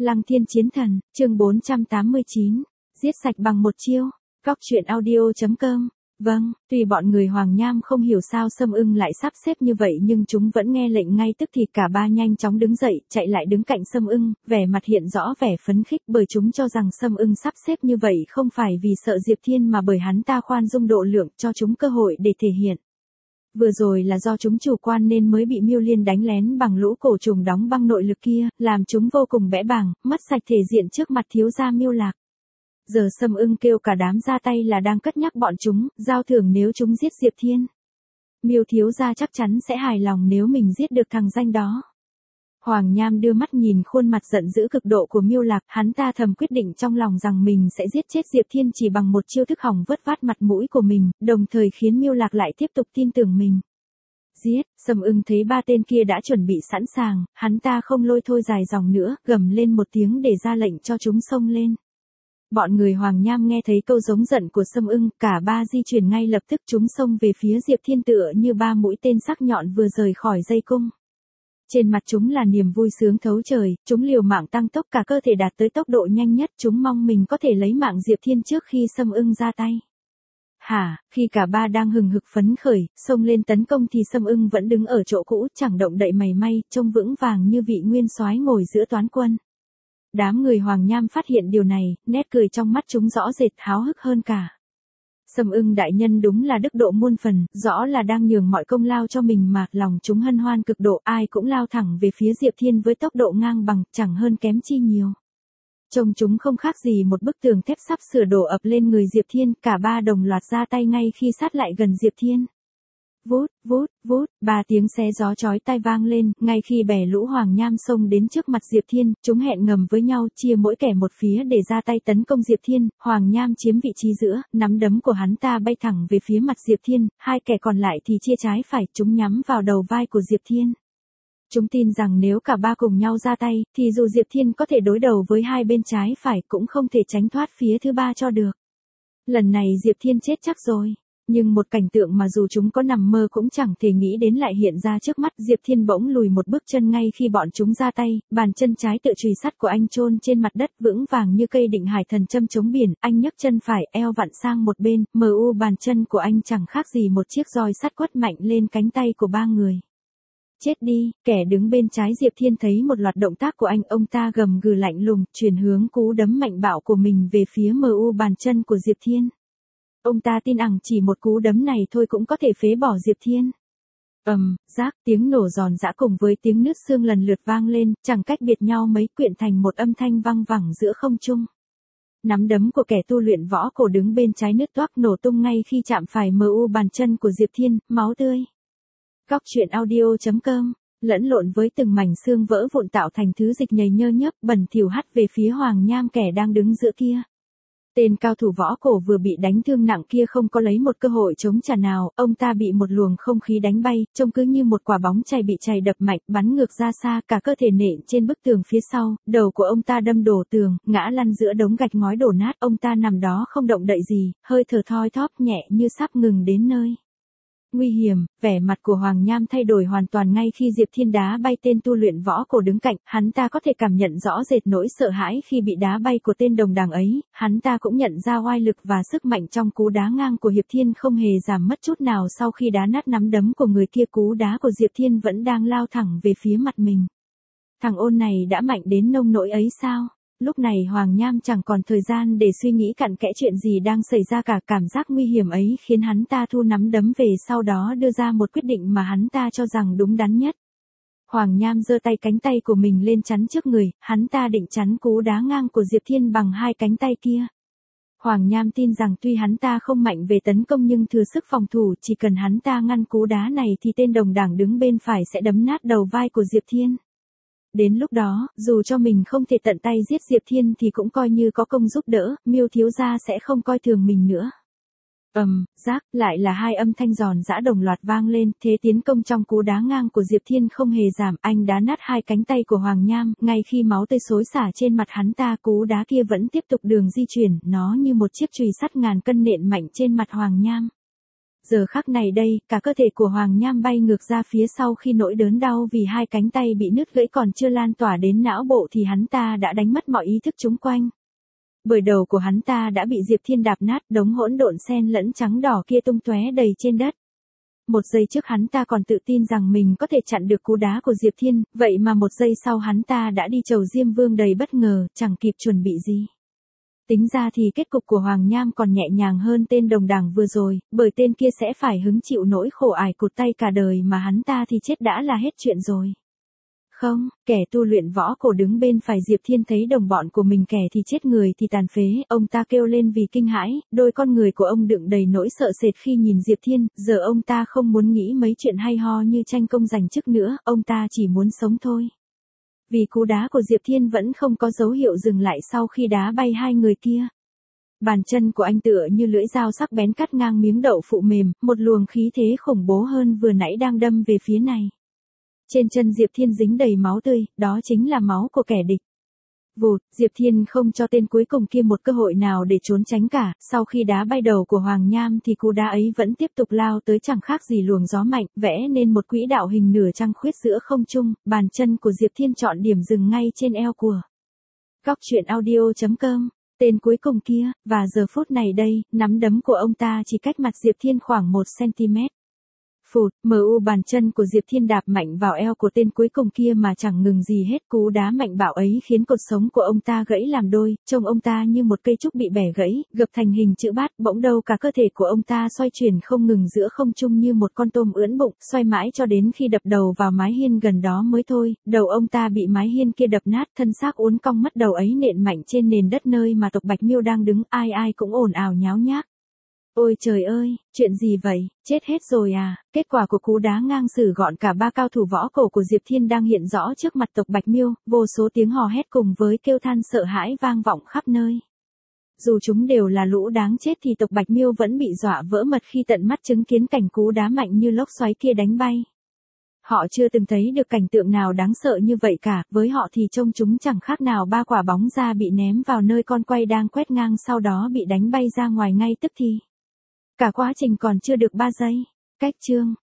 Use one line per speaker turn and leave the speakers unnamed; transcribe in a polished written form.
Lăng Thiên Chiến Thần, chương 489, giết sạch bằng một chiêu. Góc truyện audio.com. Vâng, tuy bọn người Hoàng Nham không hiểu sao Sâm Ưng lại sắp xếp như vậy nhưng chúng vẫn nghe lệnh ngay tức thì cả ba nhanh chóng đứng dậy, chạy lại đứng cạnh Sâm Ưng, vẻ mặt hiện rõ vẻ phấn khích bởi chúng cho rằng Sâm Ưng sắp xếp như vậy không phải vì sợ Diệp Thiên mà bởi hắn ta khoan dung độ lượng cho chúng cơ hội để thể hiện. Vừa rồi là do chúng chủ quan nên mới bị Miêu Liên đánh lén bằng lũ cổ trùng đóng băng nội lực kia, làm chúng vô cùng bẽ bàng, mất sạch thể diện trước mặt thiếu gia Miêu Lạc. Giờ Sâm Ưng kêu cả đám ra tay là đang cất nhắc bọn chúng, giao thưởng nếu chúng giết Diệp Thiên. Miêu thiếu gia chắc chắn sẽ hài lòng nếu mình giết được thằng danh đó. Hoàng Nham đưa mắt nhìn khuôn mặt giận dữ cực độ của Miêu Lạc, hắn ta thầm quyết định trong lòng rằng mình sẽ giết chết Diệp Thiên chỉ bằng một chiêu thức hỏng vớt vát mặt mũi của mình, đồng thời khiến Miêu Lạc lại tiếp tục tin tưởng mình. Giết, Sâm Ưng thấy ba tên kia đã chuẩn bị sẵn sàng, hắn ta không lôi thôi dài dòng nữa, gầm lên một tiếng để ra lệnh cho chúng xông lên. Bọn người Hoàng Nham nghe thấy câu giống giận của Sâm Ưng, cả ba di chuyển ngay lập tức chúng xông về phía Diệp Thiên tựa như ba mũi tên sắc nhọn vừa rời khỏi dây cung. Trên mặt chúng là niềm vui sướng thấu trời, chúng liều mạng tăng tốc cả cơ thể đạt tới tốc độ nhanh nhất, chúng mong mình có thể lấy mạng Diệp Thiên trước khi Sâm Ưng ra tay. Khi cả ba đang hừng hực phấn khởi, xông lên tấn công thì Sâm Ưng vẫn đứng ở chỗ cũ, chẳng động đậy mảy may, trông vững vàng như vị nguyên soái ngồi giữa toán quân. Đám người Hoàng Nham phát hiện điều này, nét cười trong mắt chúng rõ rệt háo hức hơn cả. Sâm Ưng đại nhân đúng là đức độ muôn phần, rõ là đang nhường mọi công lao cho mình mà, lòng chúng hân hoan cực độ, ai cũng lao thẳng về phía Diệp Thiên với tốc độ ngang bằng, chẳng hơn kém chi nhiều. Trông chúng không khác gì một bức tường thép sắp sửa đổ ập lên người Diệp Thiên, cả ba đồng loạt ra tay ngay khi sát lại gần Diệp Thiên. Vút, vút, vút, ba tiếng xé gió chói tai vang lên, ngay khi bè lũ Hoàng Nham xông đến trước mặt Diệp Thiên, chúng hẹn ngầm với nhau, chia mỗi kẻ một phía để ra tay tấn công Diệp Thiên. Hoàng Nham chiếm vị trí giữa, nắm đấm của hắn ta bay thẳng về phía mặt Diệp Thiên, hai kẻ còn lại thì chia trái phải, chúng nhắm vào đầu vai của Diệp Thiên. Chúng tin rằng nếu cả ba cùng nhau ra tay, thì dù Diệp Thiên có thể đối đầu với hai bên trái phải cũng không thể tránh thoát phía thứ ba cho được. Lần này Diệp Thiên chết chắc rồi. Nhưng một cảnh tượng mà dù chúng có nằm mơ cũng chẳng thể nghĩ đến lại hiện ra trước mắt. Diệp Thiên bỗng lùi một bước chân ngay khi bọn chúng ra tay, bàn chân trái tựa chùy sắt của anh chôn trên mặt đất vững vàng như cây định hải thần châm chống biển, anh nhấc chân phải eo vặn sang một bên, bàn chân của anh chẳng khác gì một chiếc roi sắt quất mạnh lên cánh tay của ba người. Chết đi, kẻ đứng bên trái Diệp Thiên thấy một loạt động tác của anh, ông ta gầm gừ lạnh lùng, chuyển hướng cú đấm mạnh bạo của mình về phía bàn chân của Diệp Thiên. Ông ta tin rằng chỉ một cú đấm này thôi cũng có thể phế bỏ Diệp Thiên. Rác, tiếng nổ giòn giã cùng với tiếng nứt xương lần lượt vang lên, chẳng cách biệt nhau mấy, quyện thành một âm thanh vang vẳng giữa không trung. Nắm đấm của kẻ tu luyện võ cổ đứng bên trái nứt toác nổ tung ngay khi chạm phải bàn chân của Diệp Thiên, máu tươi. Góc truyện audio.com, lẫn lộn với từng mảnh xương vỡ vụn tạo thành thứ dịch nhầy nhơ nhớp bẩn thỉu hắt về phía Hoàng Nham kẻ đang đứng giữa kia. Tên cao thủ võ cổ vừa bị đánh thương nặng kia không có lấy một cơ hội chống trả nào, ông ta bị một luồng không khí đánh bay, trông cứ như một quả bóng chày bị chày đập mạnh, bắn ngược ra xa, cả cơ thể nện trên bức tường phía sau, đầu của ông ta đâm đổ tường, ngã lăn giữa đống gạch ngói đổ nát, ông ta nằm đó không động đậy gì, hơi thở thoi thóp nhẹ như sắp ngừng đến nơi. Nguy hiểm, vẻ mặt của Hoàng Nham thay đổi hoàn toàn ngay khi Diệp Thiên đá bay tên tu luyện võ cổ đứng cạnh, hắn ta có thể cảm nhận rõ rệt nỗi sợ hãi khi bị đá bay của tên đồng đảng ấy, hắn ta cũng nhận ra oai lực và sức mạnh trong cú đá ngang của Diệp Thiên không hề giảm mất chút nào sau khi đá nát nắm đấm của người kia. Cú đá của Diệp Thiên vẫn đang lao thẳng về phía mặt mình. Thằng ôn này đã mạnh đến nông nỗi ấy sao? Lúc này Hoàng Nham chẳng còn thời gian để suy nghĩ cặn kẽ chuyện gì đang xảy ra cả, cảm giác nguy hiểm ấy khiến hắn ta thu nắm đấm về, sau đó đưa ra một quyết định mà hắn ta cho rằng đúng đắn nhất. Hoàng Nham giơ tay cánh tay của mình lên chắn trước người, hắn ta định chắn cú đá ngang của Diệp Thiên bằng hai cánh tay kia. Hoàng Nham tin rằng tuy hắn ta không mạnh về tấn công nhưng thừa sức phòng thủ, chỉ cần hắn ta ngăn cú đá này thì tên đồng đảng đứng bên phải sẽ đấm nát đầu vai của Diệp Thiên. Đến lúc đó, dù cho mình không thể tận tay giết Diệp Thiên thì cũng coi như có công giúp đỡ, Miêu thiếu gia sẽ không coi thường mình nữa. Rác, lại là hai âm thanh giòn giã đồng loạt vang lên, thế tiến công trong cú đá ngang của Diệp Thiên không hề giảm, anh đá nát hai cánh tay của Hoàng Nham, ngay khi máu tươi xối xả trên mặt hắn ta, cú đá kia vẫn tiếp tục đường di chuyển, nó như một chiếc chùy sắt ngàn cân nện mạnh trên mặt Hoàng Nham. Giờ khắc này đây, cả cơ thể của Hoàng Nham bay ngược ra phía sau khi nỗi đớn đau vì hai cánh tay bị nứt gãy còn chưa lan tỏa đến não bộ thì hắn ta đã đánh mất mọi ý thức chung quanh. Bởi đầu của hắn ta đã bị Diệp Thiên đạp nát, đống hỗn độn xen lẫn trắng đỏ kia tung tóe đầy trên đất. Một giây trước hắn ta còn tự tin rằng mình có thể chặn được cú đá của Diệp Thiên, vậy mà một giây sau hắn ta đã đi chầu Diêm Vương đầy bất ngờ, chẳng kịp chuẩn bị gì. Tính ra thì kết cục của Hoàng Nham còn nhẹ nhàng hơn tên đồng đảng vừa rồi, bởi tên kia sẽ phải hứng chịu nỗi khổ ải cụt tay cả đời mà hắn ta thì chết đã là hết chuyện rồi. Không, kẻ tu luyện võ cổ đứng bên phải Diệp Thiên thấy đồng bọn của mình kẻ thì chết người thì tàn phế, ông ta kêu lên vì kinh hãi, đôi con người của ông đựng đầy nỗi sợ sệt khi nhìn Diệp Thiên, giờ ông ta không muốn nghĩ mấy chuyện hay ho như tranh công giành chức nữa, ông ta chỉ muốn sống thôi. Vì cú đá của Diệp Thiên vẫn không có dấu hiệu dừng lại sau khi đá bay hai người kia. Bàn chân của anh tựa như lưỡi dao sắc bén cắt ngang miếng đậu phụ mềm, một luồng khí thế khủng bố hơn vừa nãy đang đâm về phía này. Trên chân Diệp Thiên dính đầy máu tươi, đó chính là máu của kẻ địch. Vụt, Diệp Thiên không cho tên cuối cùng kia một cơ hội nào để trốn tránh cả, sau khi đá bay đầu của Hoàng Nham thì cú đá ấy vẫn tiếp tục lao tới chẳng khác gì luồng gió mạnh, vẽ nên một quỹ đạo hình nửa trăng khuyết giữa không trung, bàn chân của Diệp Thiên chọn điểm dừng ngay trên eo của. Góc truyện audio.com, tên cuối cùng kia, và giờ phút này đây, nắm đấm của ông ta chỉ cách mặt Diệp Thiên khoảng 1 cm. Phụt, bàn chân của Diệp Thiên đạp mạnh vào eo của tên cuối cùng kia mà chẳng ngừng gì hết, cú đá mạnh bạo ấy khiến cột sống của ông ta gãy làm đôi, trông ông ta như một cây trúc bị bẻ gãy, gập thành hình chữ bát, bỗng đâu cả cơ thể của ông ta xoay chuyển không ngừng giữa không trung như một con tôm ưỡn bụng, xoay mãi cho đến khi đập đầu vào mái hiên gần đó mới thôi, đầu ông ta bị mái hiên kia đập nát, thân xác uốn cong mất đầu ấy nện mạnh trên nền đất nơi mà tộc Bạch Miêu đang đứng, ai ai cũng ồn ào nháo nhác. Ôi trời ơi, chuyện gì vậy, chết hết rồi à, kết quả của cú đá ngang xử gọn cả ba cao thủ võ cổ của Diệp Thiên đang hiện rõ trước mặt tộc Bạch Miêu, vô số tiếng hò hét cùng với kêu than sợ hãi vang vọng khắp nơi. Dù chúng đều là lũ đáng chết thì tộc Bạch Miêu vẫn bị dọa vỡ mật khi tận mắt chứng kiến cảnh cú đá mạnh như lốc xoáy kia đánh bay. Họ chưa từng thấy được cảnh tượng nào đáng sợ như vậy cả, với họ thì trông chúng chẳng khác nào ba quả bóng ra bị ném vào nơi con quay đang quét ngang sau đó bị đánh bay ra ngoài ngay tức thì. Cả quá trình còn chưa được 3 giây. Cách chương